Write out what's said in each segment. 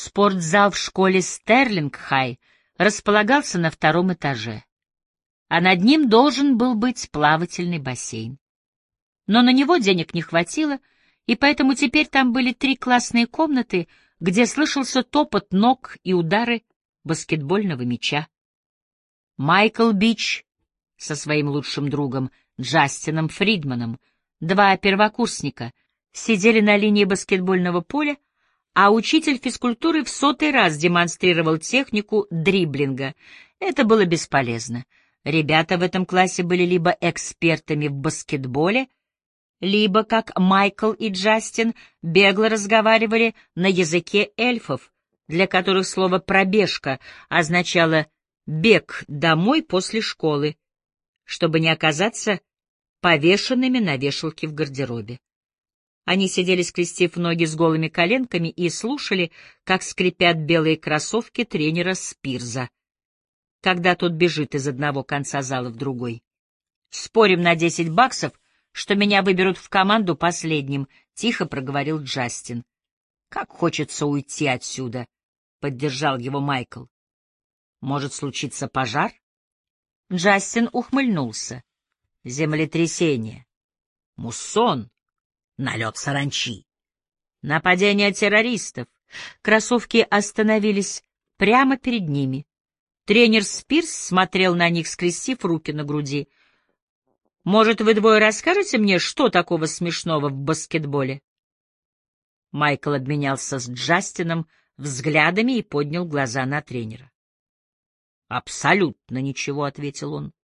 Спортзал в школе Стерлинг-Хай располагался на втором этаже, а над ним должен был быть плавательный бассейн. Но на него денег не хватило, и поэтому теперь там были 3 классные комнаты, где слышался топот ног и удары баскетбольного мяча. Майкл Бич со своим лучшим другом Джастином Фридманом, 2 первокурсника, сидели на линии баскетбольного поля, а учитель физкультуры в 100-й раз демонстрировал технику дриблинга. Это было бесполезно. Ребята в этом классе были либо экспертами в баскетболе, либо, как Майкл и Джастин, бегло разговаривали на языке эльфов, для которых слово «пробежка» означало «бег домой после школы», чтобы не оказаться повешенными на вешалке в гардеробе. Они сидели, скрестив ноги с голыми коленками, и слушали, как скрипят белые кроссовки тренера Спирза, когда тот бежит из одного конца зала в другой. «Спорим на $10, что меня выберут в команду последним», — тихо проговорил Джастин. «Как хочется уйти отсюда», — поддержал его Майкл. «Может случиться пожар?» Джастин ухмыльнулся. «Землетрясение. Муссон. Налет саранчи. Нападение террористов». Кроссовки остановились прямо перед ними. Тренер Спирс смотрел на них, скрестив руки на груди. «Может, вы двое расскажете мне, что такого смешного в баскетболе?» Майкл обменялся с Джастином взглядами и поднял глаза на тренера. «Абсолютно ничего», — ответил он.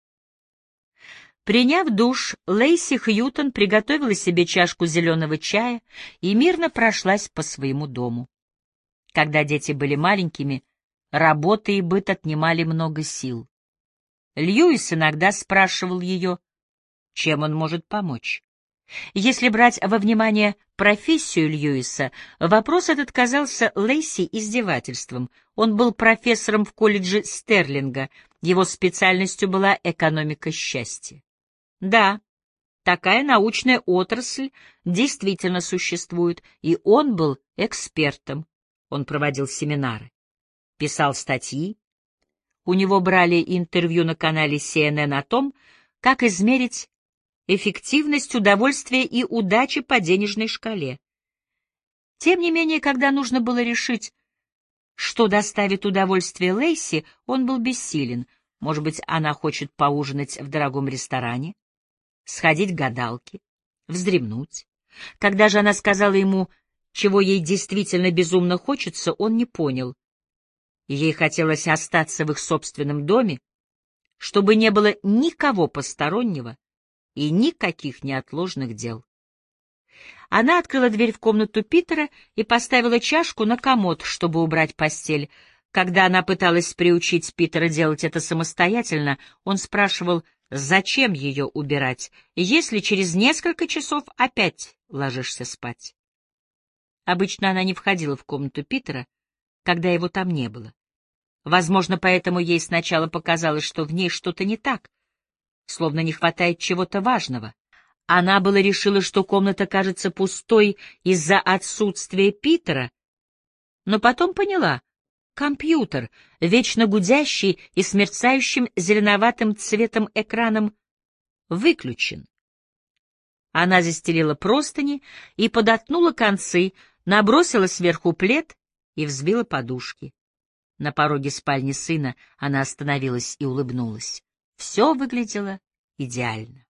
Приняв душ, Лейси Хьютон приготовила себе чашку зеленого чая и мирно прошлась по своему дому. Когда дети были маленькими, работа и быт отнимали много сил. Льюис иногда спрашивал ее, чем он может помочь. Если брать во внимание профессию Льюиса, вопрос этот казался Лейси издевательством. Он был профессором в колледже Стерлинга, его специальностью была экономика счастья. Да, такая научная отрасль действительно существует, и он был экспертом. Он проводил семинары, писал статьи. У него брали интервью на канале CNN о том, как измерить эффективность удовольствия и удачи по денежной шкале. Тем не менее, когда нужно было решить, что доставит удовольствие Лейси, он был бессилен. Может быть, она хочет поужинать в дорогом ресторане, сходить к гадалке, вздремнуть. Когда же она сказала ему, чего ей действительно безумно хочется, он не понял. Ей хотелось остаться в их собственном доме, чтобы не было никого постороннего и никаких неотложных дел. Она открыла дверь в комнату Питера и поставила чашку на комод, чтобы убрать постель. Когда она пыталась приучить Питера делать это самостоятельно, он спрашивал, зачем ее убирать, если через несколько часов опять ложишься спать. Обычно она не входила в комнату Питера, когда его там не было. Возможно, поэтому ей сначала показалось, что в ней что-то не так, словно не хватает чего-то важного. Она было решила, что комната кажется пустой из-за отсутствия Питера, но потом поняла — компьютер, вечно гудящий и с мерцающим зеленоватым цветом экраном, выключен. Она застелила простыни и подоткнула концы, набросила сверху плед и взбила подушки. На пороге спальни сына она остановилась и улыбнулась. Все выглядело идеально.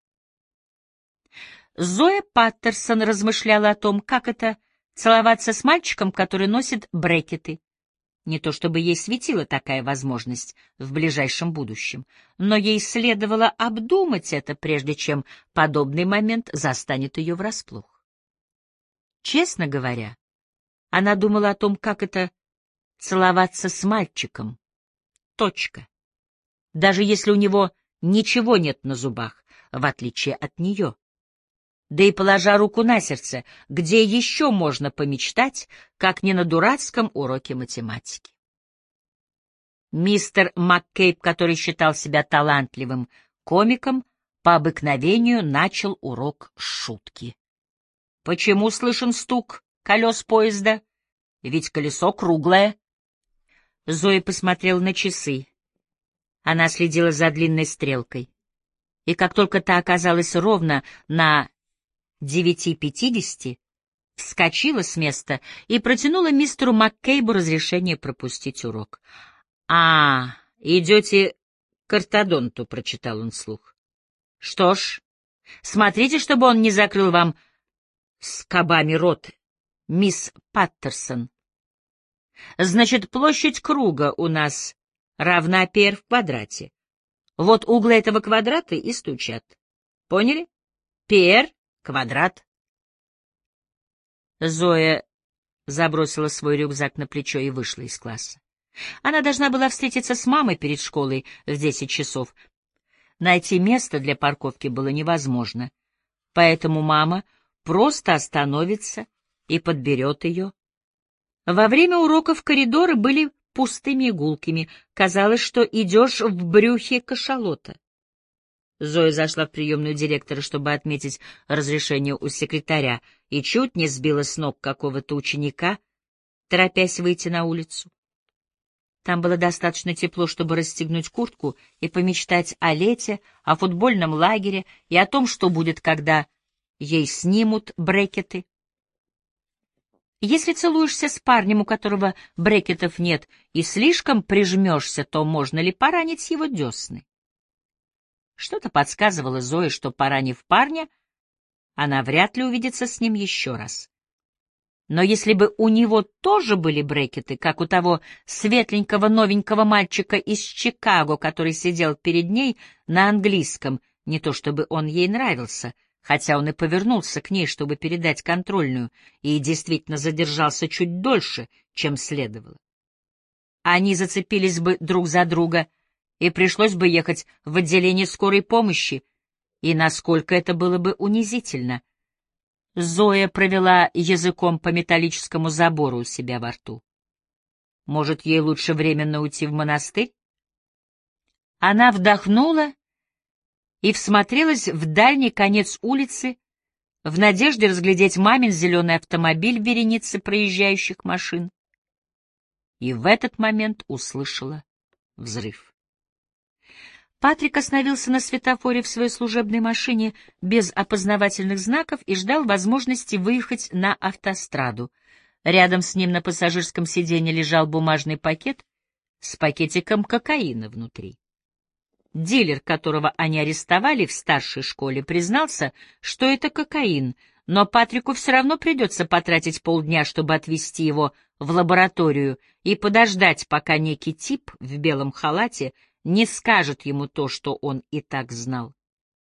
Зоя Паттерсон размышляла о том, как это — целоваться с мальчиком, который носит брекеты. Не то чтобы ей светила такая возможность в ближайшем будущем, но ей следовало обдумать это, прежде чем подобный момент застанет ее врасплох. Честно говоря, она думала о том, как это — целоваться с мальчиком. Точка. Даже если у него ничего нет на зубах, в отличие от нее. Да и положа руку на сердце, где еще можно помечтать, как не на дурацком уроке математики? Мистер МакКейб, который считал себя талантливым комиком, по обыкновению начал урок с шутки. «Почему слышен стук колес поезда?» ведь колесо круглое. Зоя посмотрела на часы. Она следила за длинной стрелкой. И как только та оказалась ровно на 9:50, вскочила с места и протянула мистеру Маккейбу разрешение пропустить урок. «А, идете к ортодонту», — прочитал он вслух. «Что ж, смотрите, чтобы он не закрыл вам скобами рот, мисс Паттерсон. Значит, площадь круга у нас равна πr в квадрате. Вот углы этого квадрата и стучат. Поняли? πr квадрат». Зоя забросила свой рюкзак на плечо и вышла из класса. Она должна была встретиться с мамой перед школой в 10 часов. Найти место для парковки было невозможно, поэтому мама просто остановится и подберет ее. Во время уроков коридоры были пустыми и гулкими. Казалось, что идешь в брюхе кашалота. Зоя зашла в приемную директора, чтобы отметить разрешение у секретаря, и чуть не сбила с ног какого-то ученика, торопясь выйти на улицу. Там было достаточно тепло, чтобы расстегнуть куртку и помечтать о лете, о футбольном лагере и о том, что будет, когда ей снимут брекеты. Если целуешься с парнем, у которого брекетов нет, и слишком прижмешься, то можно ли поранить его десны? Что-то подсказывало Зое, что, поранив парня, она вряд ли увидится с ним еще раз. Но если бы у него тоже были брекеты, как у того светленького новенького мальчика из Чикаго, который сидел перед ней на английском, не то чтобы он ей нравился, хотя он и повернулся к ней, чтобы передать контрольную, и действительно задержался чуть дольше, чем следовало. Они зацепились бы друг за друга, и пришлось бы ехать в отделение скорой помощи, и насколько это было бы унизительно. Зоя провела языком по металлическому забору у себя во рту. Может, ей лучше временно уйти в монастырь? Она вдохнула и всмотрелась в дальний конец улицы в надежде разглядеть мамин зеленый автомобиль в веренице проезжающих машин. И в этот момент услышала взрыв. Патрик остановился на светофоре в своей служебной машине без опознавательных знаков и ждал возможности выехать на автостраду. Рядом с ним на пассажирском сиденье лежал бумажный пакет с пакетиком кокаина внутри. Дилер, которого они арестовали в старшей школе, признался, что это кокаин, но Патрику все равно придется потратить полдня, чтобы отвезти его в лабораторию и подождать, пока некий тип в белом халате не скажет ему то, что он и так знал.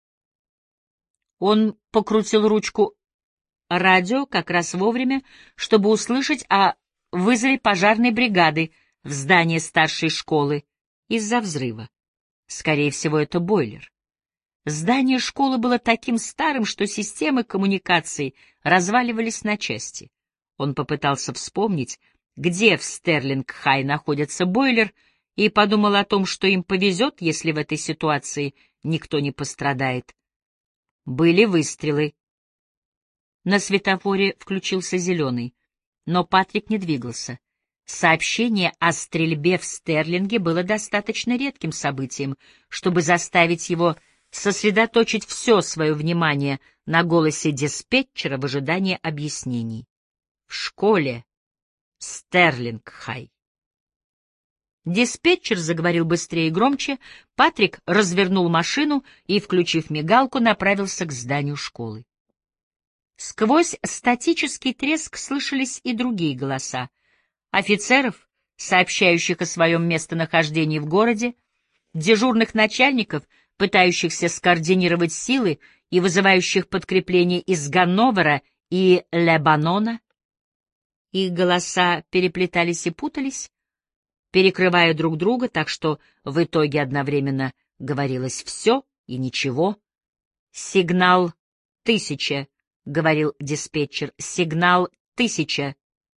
Он покрутил ручку радио как раз вовремя, чтобы услышать о вызове пожарной бригады в здание старшей школы из-за взрыва. Скорее всего, это бойлер. Здание школы было таким старым, что системы коммуникаций разваливались на части. Он попытался вспомнить, где в Стерлинг-Хай находится бойлер, и подумал о том, что им повезет, если в этой ситуации никто не пострадает. Были выстрелы. На светофоре включился зеленый, но Патрик не двигался. Сообщение о стрельбе в Стерлинге было достаточно редким событием, чтобы заставить его сосредоточить все свое внимание на голосе диспетчера в ожидании объяснений. В школе Стерлинг-Хай. Диспетчер заговорил быстрее и громче, Патрик развернул машину и, включив мигалку, направился к зданию школы. Сквозь статический треск слышались и другие голоса. Офицеров, сообщающих о своем местонахождении в городе, дежурных начальников, пытающихся скоординировать силы и вызывающих подкрепление из Ганновера и Лебанона. Их голоса переплетались и путались, перекрывая друг друга, так что в итоге одновременно говорилось все и ничего. «Сигнал 1000», — говорил диспетчер, — «сигнал 1000».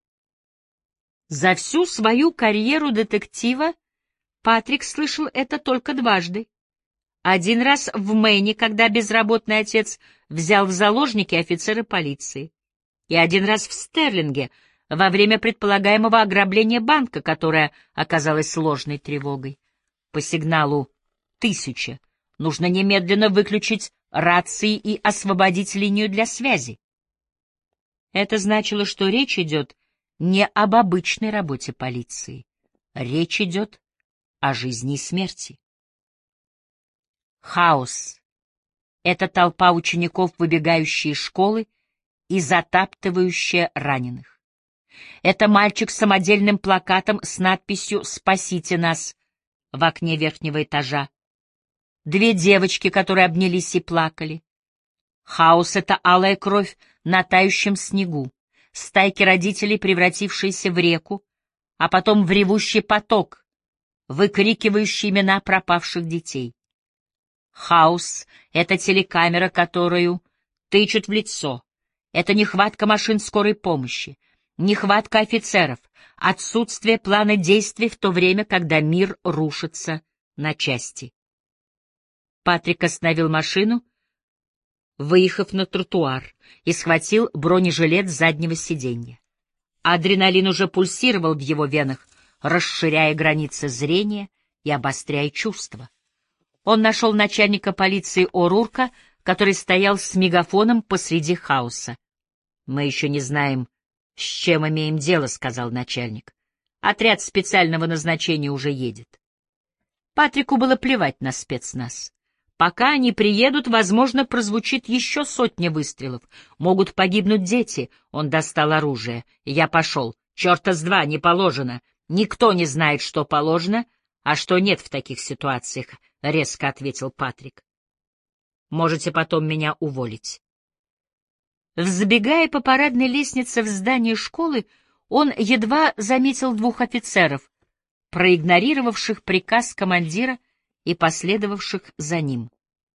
За всю свою карьеру детектива Патрик слышал это только дважды. Один раз в Мэйне, когда безработный отец взял в заложники офицера полиции, и один раз в Стерлинге, во время предполагаемого ограбления банка, которое оказалось ложной тревогой. По сигналу 1000 нужно немедленно выключить рации и освободить линию для связи. Это значило, что речь идет не об обычной работе полиции. Речь идет о жизни и смерти. Хаос — это толпа учеников, выбегающая из школы и затаптывающая раненых. Это мальчик с самодельным плакатом с надписью «Спасите нас» в окне верхнего этажа. 2 девочки, которые обнялись и плакали. Хаос — это алая кровь на тающем снегу, стайки родителей, превратившиеся в реку, а потом в ревущий поток, выкрикивающий имена пропавших детей. Хаос — это телекамера, которую тычут в лицо. Это нехватка машин скорой помощи, нехватка офицеров, отсутствие плана действий в то время, когда мир рушится на части. Патрик остановил машину, выехав на тротуар, и схватил бронежилет с заднего сиденья. Адреналин уже пульсировал в его венах, расширяя границы зрения и обостряя чувства. Он нашел начальника полиции О'Рурка, который стоял с мегафоном посреди хаоса. «Мы еще не знаем, с чем имеем дело», — сказал начальник. «Отряд специального назначения уже едет». Патрику было плевать на спецназ. Пока они приедут, возможно, прозвучит еще 100 выстрелов. Могут погибнуть дети. Он достал оружие. Я пошел. Черта с два, не положено. Никто не знает, что положено, а что нет в таких ситуациях, — резко ответил Патрик. Можете потом меня уволить. Взбегая по парадной лестнице в здание школы, он едва заметил 2 офицеров, проигнорировавших приказ командира и последовавших за ним.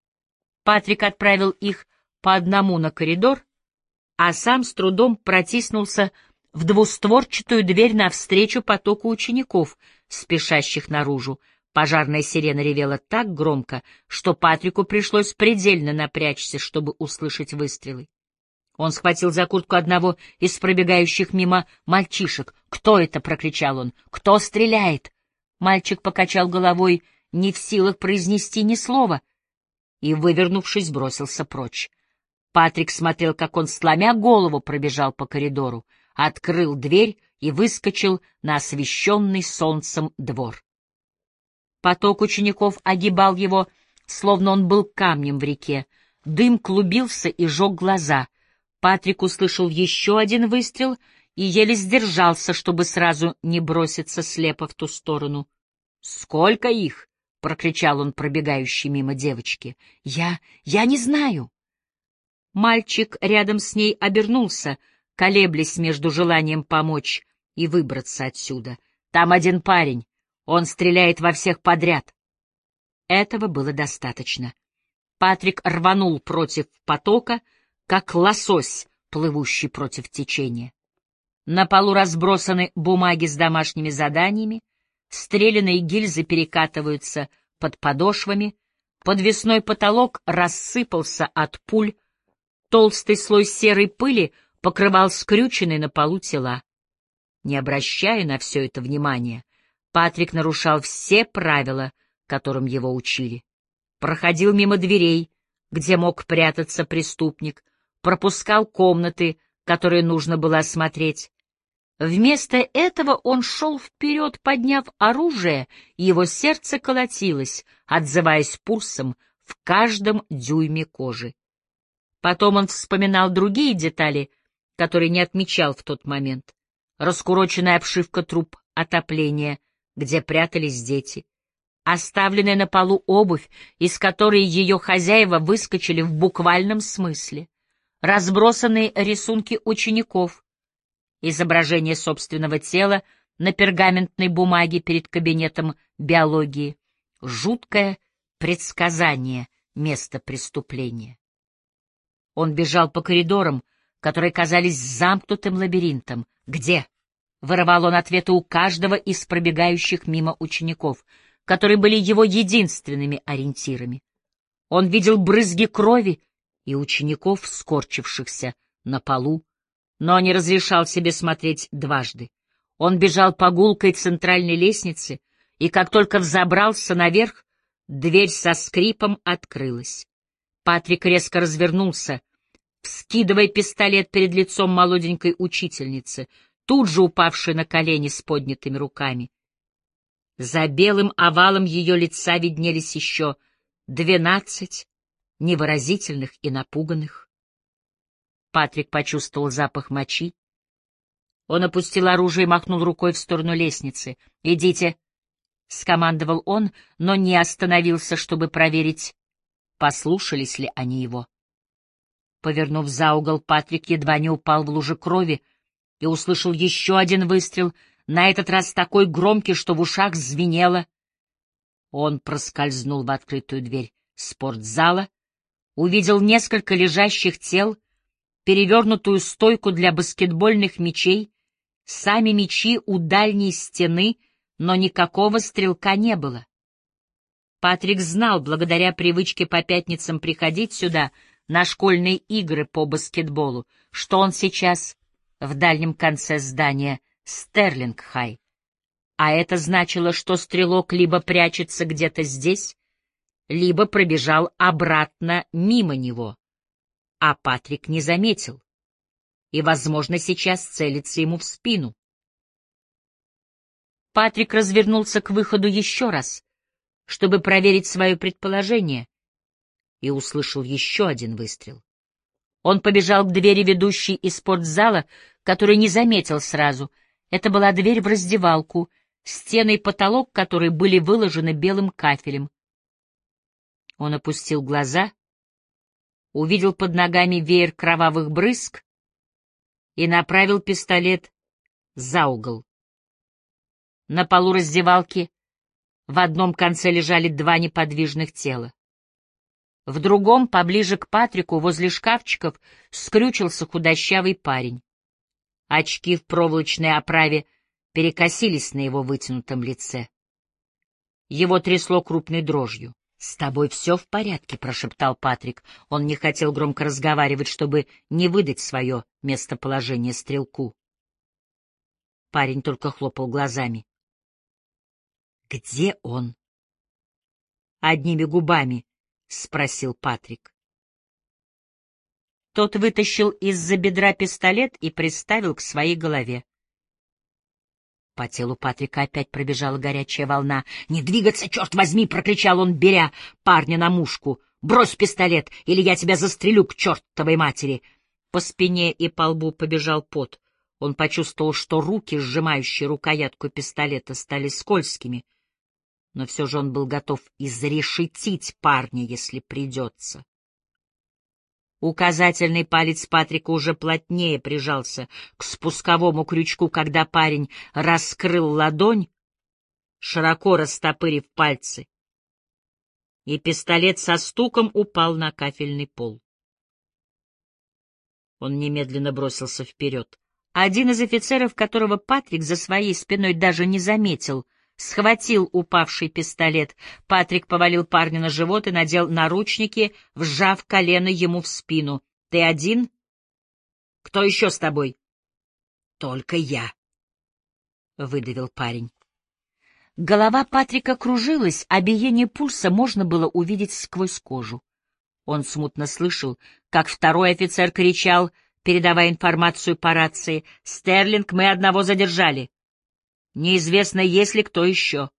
Патрик отправил их по одному на коридор, а сам с трудом протиснулся в двустворчатую дверь навстречу потоку учеников, спешащих наружу. Пожарная сирена ревела так громко, что Патрику пришлось предельно напрячься, чтобы услышать выстрелы. Он схватил за куртку одного из пробегающих мимо мальчишек. «Кто это?» — прокричал он. «Кто стреляет?» Мальчик покачал головой, не в силах произнести ни слова, и, вывернувшись, бросился прочь. Патрик смотрел, как он, сломя голову, пробежал по коридору, открыл дверь и выскочил на освещенный солнцем двор. Поток учеников огибал его, словно он был камнем в реке. Дым клубился и жег глаза. Патрик услышал еще один выстрел и еле сдержался, чтобы сразу не броситься слепо в ту сторону. «Сколько их?» — прокричал он пробегающей мимо девочке. Я не знаю». Мальчик рядом с ней обернулся, колеблясь между желанием помочь и выбраться отсюда. «Там один парень. Он стреляет во всех подряд». Этого было достаточно. Патрик рванул против потока, как лосось, плывущий против течения. На полу разбросаны бумаги с домашними заданиями, стреляные гильзы перекатываются под подошвами, подвесной потолок рассыпался от пуль, толстый слой серой пыли покрывал скрюченные на полу тела. Не обращая на все это внимания, Патрик нарушал все правила, которым его учили. Проходил мимо дверей, где мог прятаться преступник, пропускал комнаты, которые нужно было осмотреть. Вместо этого он шел вперед, подняв оружие, и его сердце колотилось, отзываясь пульсом в каждом дюйме кожи. Потом он вспоминал другие детали, которые не отмечал в тот момент. Раскуроченная обшивка труб отопления, где прятались дети, оставленная на полу обувь, из которой ее хозяева выскочили в буквальном смысле, разбросанные рисунки учеников, изображение собственного тела на пергаментной бумаге перед кабинетом биологии, жуткое предсказание места преступления. Он бежал по коридорам, которые казались замкнутым лабиринтом. «Где?» — вырывал он ответы у каждого из пробегающих мимо учеников, которые были его единственными ориентирами. Он видел брызги крови и учеников, скорчившихся на полу, но не разрешал себе смотреть дважды. Он бежал по гулкой центральной лестнице, и как только взобрался наверх, дверь со скрипом открылась. Патрик резко развернулся, вскидывая пистолет перед лицом молоденькой учительницы, тут же упавшей на колени с поднятыми руками. За белым овалом ее лица виднелись еще 12 невыразительных и напуганных. Патрик почувствовал запах мочи. Он опустил оружие и махнул рукой в сторону лестницы. «Идите», — скомандовал он, но не остановился, чтобы проверить, послушались ли они его. Повернув за угол, Патрик едва не упал в луже крови и услышал еще один выстрел, на этот раз такой громкий, что в ушах звенело. Он проскользнул в открытую дверь спортзала, увидел несколько лежащих тел, перевернутую стойку для баскетбольных мячей, сами мячи у дальней стены, но никакого стрелка не было. Патрик знал, благодаря привычке по пятницам приходить сюда на школьные игры по баскетболу, что он сейчас в дальнем конце здания Стерлинг-Хай. А это значило, что стрелок либо прячется где-то здесь, либо пробежал обратно мимо него. А Патрик не заметил, и, возможно, сейчас целится ему в спину. Патрик развернулся к выходу еще раз, чтобы проверить свое предположение, и услышал еще один выстрел. Он побежал к двери, ведущей из спортзала, которую не заметил сразу. Это была дверь в раздевалку, стены и потолок которой были выложены белым кафелем. Он опустил глаза, увидел под ногами веер кровавых брызг и направил пистолет за угол. На полу раздевалки в одном конце лежали два неподвижных тела. В другом, поближе к Патрику, возле шкафчиков, скрючился худощавый парень. Очки в проволочной оправе перекосились на его вытянутом лице. Его трясло крупной дрожью. «С тобой все в порядке?» — прошептал Патрик. Он не хотел громко разговаривать, чтобы не выдать свое местоположение стрелку. Парень только хлопал глазами. «Где он?» — одними губами спросил Патрик. Тот вытащил из-за бедра пистолет и приставил к своей голове. По телу Патрика опять пробежала горячая волна. «Не двигаться, черт возьми!» — прокричал он, беря парня на мушку. «Брось пистолет, или я тебя застрелю к чертовой матери!» По спине и по лбу побежал пот. Он почувствовал, что руки, сжимающие рукоятку пистолета, стали скользкими. Но все же он был готов изрешетить парня, если придется. Указательный палец Патрика уже плотнее прижался к спусковому крючку, когда парень раскрыл ладонь, широко растопырив пальцы, и пистолет со стуком упал на кафельный пол. Он немедленно бросился вперед. Один из офицеров, которого Патрик за своей спиной даже не заметил, схватил упавший пистолет. Патрик повалил парня на живот и надел наручники, вжав колено ему в спину. — Ты один? — Кто еще с тобой? — Только я, — выдавил парень. Голова Патрика кружилась, а биение пульса можно было увидеть сквозь кожу. Он смутно слышал, как второй офицер кричал, передавая информацию по рации: «Стерлинг, мы одного задержали. Неизвестно, есть ли кто еще».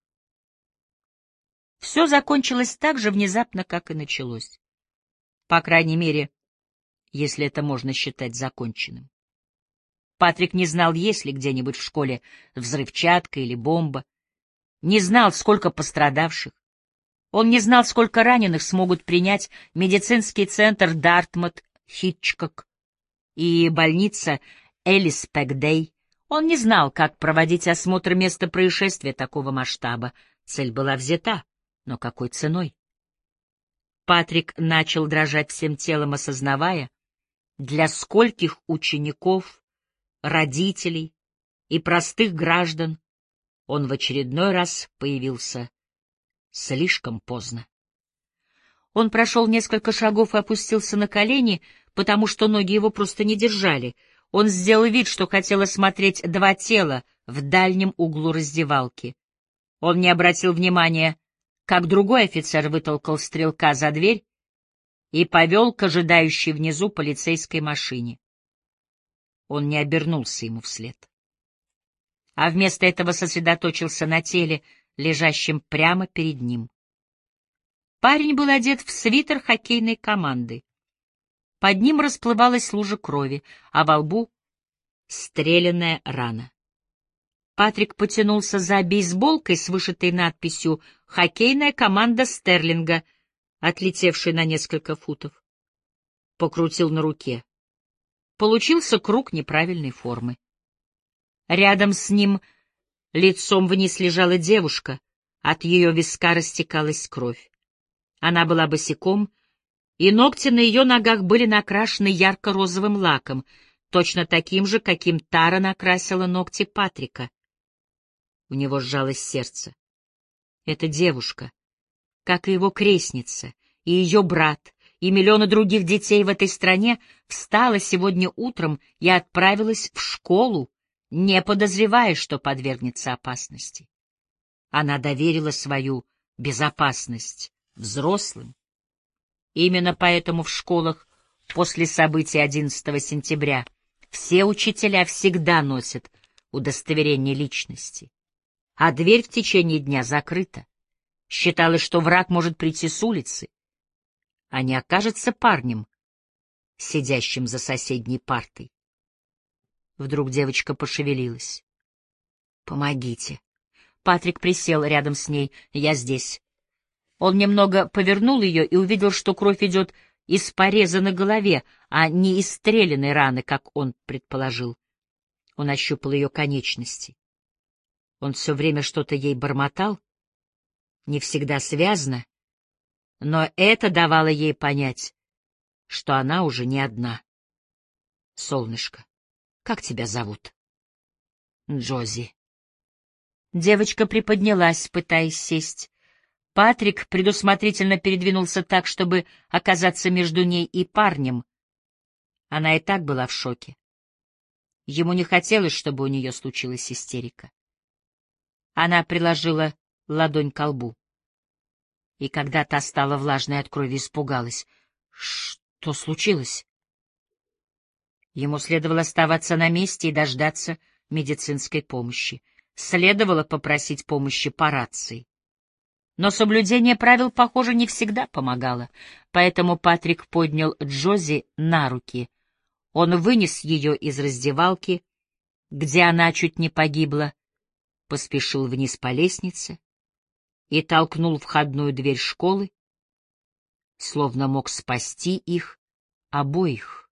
Все закончилось так же внезапно, как и началось. По крайней мере, если это можно считать законченным. Патрик не знал, есть ли где-нибудь в школе взрывчатка или бомба, не знал, сколько пострадавших. Он не знал, сколько раненых смогут принять медицинский центр Дартмут-Хитчкок и больница Элис-Пэгдей. Он не знал, как проводить осмотр места происшествия такого масштаба. Цель была взята, но какой ценой? Патрик начал дрожать всем телом, осознавая, для скольких учеников, родителей и простых граждан он в очередной раз появился слишком поздно. Он прошел несколько шагов и опустился на колени, потому что ноги его просто не держали. Он сделал вид, что хотел осмотреть два тела в дальнем углу раздевалки. Он не обратил внимания, как другой офицер вытолкал стрелка за дверь и повел к ожидающей внизу полицейской машине. Он не обернулся ему вслед, а вместо этого сосредоточился на теле, лежащем прямо перед ним. Парень был одет в свитер хоккейной команды. Под ним расплывалась лужа крови, а во лбу — стреляная рана. Патрик потянулся за бейсболкой с вышитой надписью «Хоккейная команда Стерлинга», отлетевшей на несколько футов. Покрутил на руке. Получился круг неправильной формы. Рядом с ним лицом вниз лежала девушка, от ее виска растекалась кровь. Она была босиком, и ногти на ее ногах были накрашены ярко-розовым лаком, точно таким же, каким Тара накрасила ногти Патрика. У него сжалось сердце. Эта девушка, как и его крестница, и ее брат, и миллионы других детей в этой стране, встала сегодня утром и отправилась в школу, не подозревая, что подвергнется опасности. Она доверила свою безопасность взрослым. Именно поэтому в школах после событий 11 сентября все учителя всегда носят удостоверение личности, а дверь в течение дня закрыта. Считалось, что враг может прийти с улицы, а не окажется парнем, сидящим за соседней партой. Вдруг девочка пошевелилась. «Помогите». Патрик присел рядом с ней. «Я здесь». Он немного повернул ее и увидел, что кровь идет из пореза на голове, а не из стреляной раны, как он предположил. Он ощупал ее конечности. Он все время что-то ей бормотал, не всегда связно, но это давало ей понять, что она уже не одна. «Солнышко, как тебя зовут?» «Джози». Девочка приподнялась, пытаясь сесть. Патрик предусмотрительно передвинулся так, чтобы оказаться между ней и парнем. Она и так была в шоке. Ему не хотелось, чтобы у нее случилась истерика. Она приложила ладонь ко лбу. И когда та стала влажной от крови, испугалась. Что случилось? Ему следовало оставаться на месте и дождаться медицинской помощи. Следовало попросить помощи по рации. Но соблюдение правил, похоже, не всегда помогало, поэтому Патрик поднял Джози на руки. Он вынес ее из раздевалки, где она чуть не погибла, поспешил вниз по лестнице и толкнул входную дверь школы, словно мог спасти их обоих.